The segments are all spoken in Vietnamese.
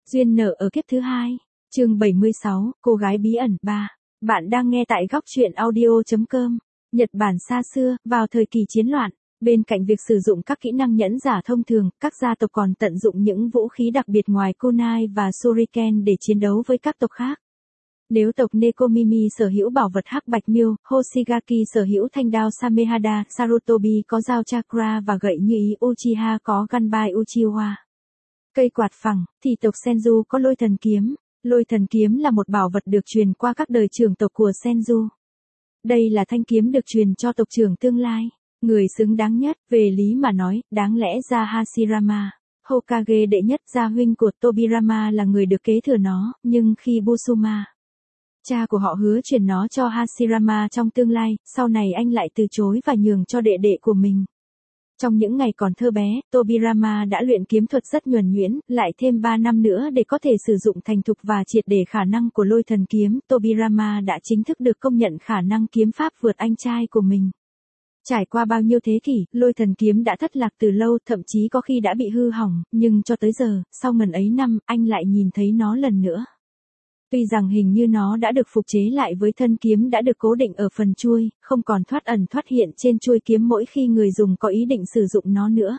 Duyên nợ ở kiếp thứ hai. Chương 76, cô gái bí ẩn 3. Bạn đang nghe tại góc truyện audio.com. Nhật Bản xa xưa, vào thời kỳ chiến loạn, bên cạnh việc sử dụng các kỹ năng nhẫn giả thông thường, các gia tộc còn tận dụng những vũ khí đặc biệt ngoài kunai và shuriken để chiến đấu với các tộc khác. Nếu tộc Nekomimi sở hữu bảo vật hắc bạch miêu, Hoshigaki sở hữu thanh đao Samehada, Sarutobi có dao chakra và gậy như ý, Uchiha có Ganbai Uchiwa. Cây quạt phẳng, thì tộc Senju có lôi thần kiếm. Lôi thần kiếm là một bảo vật được truyền qua các đời trưởng tộc của Senju. Đây là thanh kiếm được truyền cho tộc trưởng tương lai. Người xứng đáng nhất, về lý mà nói, đáng lẽ ra Hashirama, Hokage đệ nhất gia huynh của Tobirama là người được kế thừa nó, nhưng khi Busuma, cha của họ hứa truyền nó cho Hashirama trong tương lai, sau này anh lại từ chối và nhường cho đệ đệ của mình. Trong những ngày còn thơ bé, Tobirama đã luyện kiếm thuật rất nhuần nhuyễn, lại thêm 3 năm nữa để có thể sử dụng thành thục và triệt để khả năng của lôi thần kiếm, Tobirama đã chính thức được công nhận khả năng kiếm pháp vượt anh trai của mình. Trải qua bao nhiêu thế kỷ, lôi thần kiếm đã thất lạc từ lâu, thậm chí có khi đã bị hư hỏng, nhưng cho tới giờ, sau ngần ấy năm, anh lại nhìn thấy nó lần nữa. Tuy rằng hình như nó đã được phục chế lại với thân kiếm đã được cố định ở phần chuôi, không còn thoát ẩn thoát hiện trên chuôi kiếm mỗi khi người dùng có ý định sử dụng nó nữa.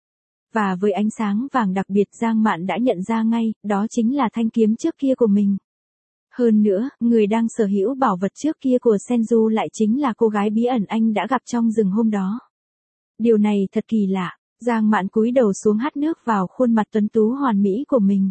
Và với ánh sáng vàng đặc biệt, Giang Mạn đã nhận ra ngay, đó chính là thanh kiếm trước kia của mình. Hơn nữa, người đang sở hữu bảo vật trước kia của Senju lại chính là cô gái bí ẩn anh đã gặp trong rừng hôm đó. Điều này thật kỳ lạ. Giang Mạn cúi đầu xuống hắt nước vào khuôn mặt tuấn tú hoàn mỹ của mình.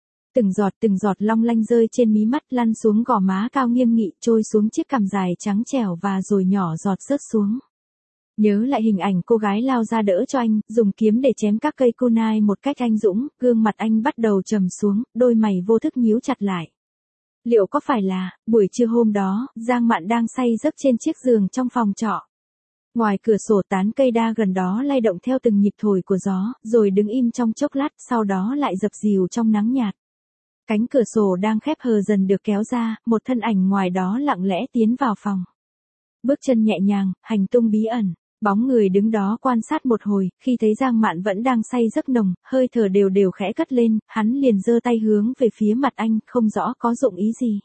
Từng giọt long lanh rơi trên mí mắt, lăn xuống gò má cao nghiêm nghị, trôi xuống chiếc cằm dài trắng trẻo và rồi nhỏ giọt rớt xuống. Nhớ lại hình ảnh cô gái lao ra đỡ cho anh, dùng kiếm để chém các cây kunai một cách anh dũng, gương mặt anh bắt đầu trầm xuống, đôi mày vô thức nhíu chặt lại. Liệu có phải là, buổi trưa hôm đó, Giang Mạn đang say giấc trên chiếc giường trong phòng trọ. Ngoài cửa sổ tán cây đa gần đó lay động theo từng nhịp thổi của gió, rồi đứng im trong chốc lát, sau đó lại dập dìu trong nắng nhạt. Cánh cửa sổ đang khép hờ dần được kéo ra, một thân ảnh ngoài đó lặng lẽ tiến vào phòng. Bước chân nhẹ nhàng, hành tung bí ẩn, bóng người đứng đó quan sát một hồi, khi thấy Giang Mạn vẫn đang say giấc nồng, hơi thở đều đều khẽ cất lên, hắn liền giơ tay hướng về phía mặt anh, không rõ có dụng ý gì.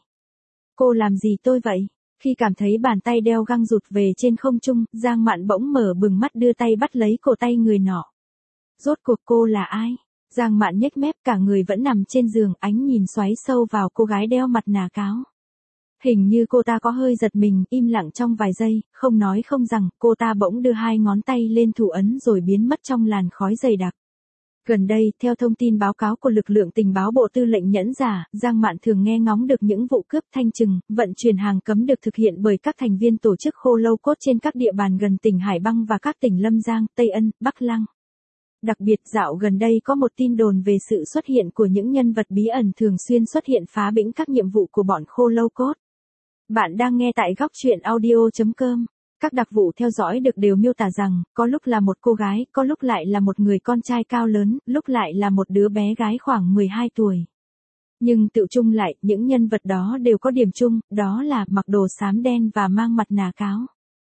Cô làm gì tôi vậy? Khi cảm thấy bàn tay đeo găng rụt về trên không trung, Giang Mạn bỗng mở bừng mắt đưa tay bắt lấy cổ tay người nọ. Rốt cuộc cô là ai? Giang Mạn nhếch mép, cả người vẫn nằm trên giường, ánh nhìn xoáy sâu vào cô gái đeo mặt nạ cáo. Hình như cô ta có hơi giật mình, im lặng trong vài giây, không nói không rằng, cô ta bỗng đưa 2 ngón tay lên thủ ấn rồi biến mất trong làn khói dày đặc. Gần đây, theo thông tin báo cáo của lực lượng tình báo Bộ Tư lệnh nhẫn giả, Giang Mạn thường nghe ngóng được những vụ cướp, thanh trừng, vận chuyển hàng cấm được thực hiện bởi các thành viên tổ chức khô lâu cốt trên các địa bàn gần tỉnh Hải Băng và các tỉnh Lâm Giang, Tây Ân, Bắc Lăng. Đặc biệt dạo gần đây có một tin đồn về sự xuất hiện của những nhân vật bí ẩn thường xuyên xuất hiện phá bĩnh các nhiệm vụ của bọn khô lâu cốt. Bạn đang nghe tại góc truyện audio.com. Các đặc vụ theo dõi được đều miêu tả rằng, có lúc là một cô gái, có lúc lại là một người con trai cao lớn, lúc lại là một đứa bé gái khoảng 12 tuổi. Nhưng tựu chung lại, những nhân vật đó đều có điểm chung, đó là mặc đồ xám đen và mang mặt nạ cáo.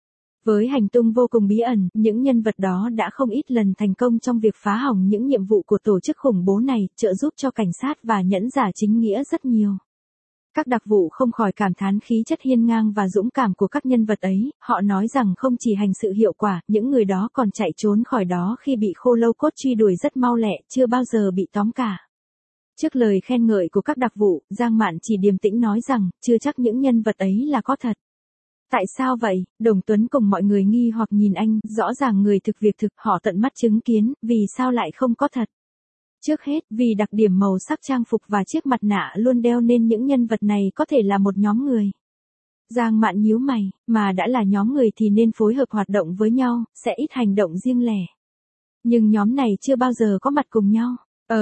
Với hành tung vô cùng bí ẩn, những nhân vật đó đã không ít lần thành công trong việc phá hỏng những nhiệm vụ của tổ chức khủng bố này, trợ giúp cho cảnh sát và nhẫn giả chính nghĩa rất nhiều. Các đặc vụ không khỏi cảm thán khí chất hiên ngang và dũng cảm của các nhân vật ấy, họ nói rằng không chỉ hành sự hiệu quả, những người đó còn chạy trốn khỏi đó khi bị khô lâu cốt truy đuổi rất mau lẹ, chưa bao giờ bị tóm cả. Trước lời khen ngợi của các đặc vụ, Giang Mạn chỉ điềm tĩnh nói rằng, chưa chắc những nhân vật ấy là có thật. Tại sao vậy? Đồng Tuấn cùng mọi người nghi hoặc nhìn anh, rõ ràng người thực việc thực, họ tận mắt chứng kiến, vì sao lại không có thật? Trước hết, vì đặc điểm màu sắc trang phục và chiếc mặt nạ luôn đeo nên những nhân vật này có thể là một nhóm người. Giang Mạn nhíu mày, mà đã là nhóm người thì nên phối hợp hoạt động với nhau, sẽ ít hành động riêng lẻ. Nhưng nhóm này chưa bao giờ có mặt cùng nhau.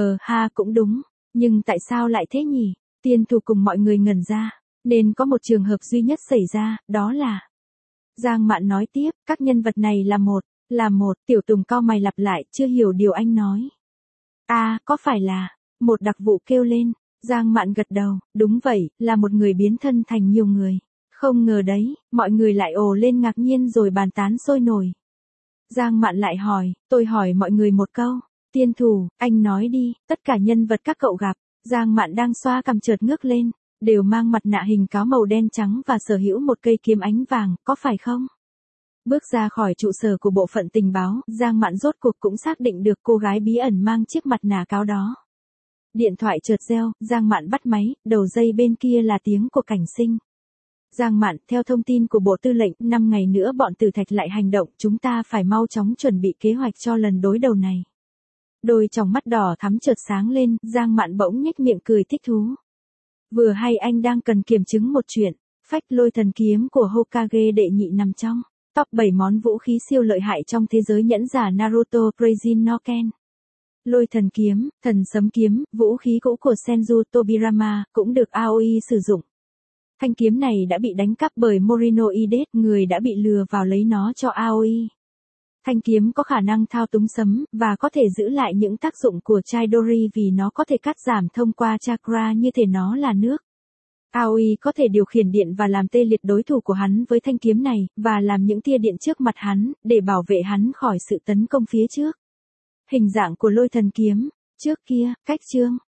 Cũng đúng. Nhưng tại sao lại thế nhỉ? Tiên Thủ cùng mọi người ngẩn ra. Nên có một trường hợp duy nhất xảy ra, đó là... Giang Mạn nói tiếp, các nhân vật này là một, Tiểu Tùng cau mày lặp lại, chưa hiểu điều anh nói. Có phải là, một đặc vụ kêu lên. Giang Mạn gật đầu, đúng vậy, là một người biến thân thành nhiều người. Không ngờ đấy, mọi người lại ồ lên ngạc nhiên rồi bàn tán sôi nổi. Giang Mạn lại hỏi, tôi hỏi mọi người một câu. Tiên Thủ, anh nói đi, tất cả nhân vật các cậu gặp. Giang Mạn đang xoa cằm chợt ngước lên, đều mang mặt nạ hình cáo màu đen trắng và sở hữu một cây kiếm ánh vàng, có phải không? Bước ra khỏi trụ sở của bộ phận tình báo, Giang Mạn rốt cuộc cũng xác định được cô gái bí ẩn mang chiếc mặt nạ cáo đó. Điện thoại chợt reo, Giang Mạn bắt máy, đầu dây bên kia là tiếng của Cảnh Sinh. Giang Mạn, theo thông tin của Bộ Tư lệnh, 5 ngày nữa bọn Tử Thạch lại hành động, chúng ta phải mau chóng chuẩn bị kế hoạch cho lần đối đầu này. Đôi tròng mắt đỏ thắm chợt sáng lên, Giang Mạn bỗng nhếch miệng cười thích thú. Vừa hay anh đang cần kiểm chứng một chuyện, phách lôi thần kiếm của Hokage đệ nhị nằm trong top 7 món vũ khí siêu lợi hại trong thế giới nhẫn giả Naruto Crazy no Ken. Lôi thần kiếm, thần sấm kiếm, vũ khí cũ của Senju Tobirama, cũng được Aoi sử dụng. Thanh kiếm này đã bị đánh cắp bởi Morino Idet, người đã bị lừa vào lấy nó cho Aoi. Thanh kiếm có khả năng thao túng sấm, và có thể giữ lại những tác dụng của Chidori vì nó có thể cắt giảm thông qua chakra như thể nó là nước. Aoi có thể điều khiển điện và làm tê liệt đối thủ của hắn với thanh kiếm này, và làm những tia điện trước mặt hắn, để bảo vệ hắn khỏi sự tấn công phía trước. Hình dạng của lôi thần kiếm. Trước kia, cách chương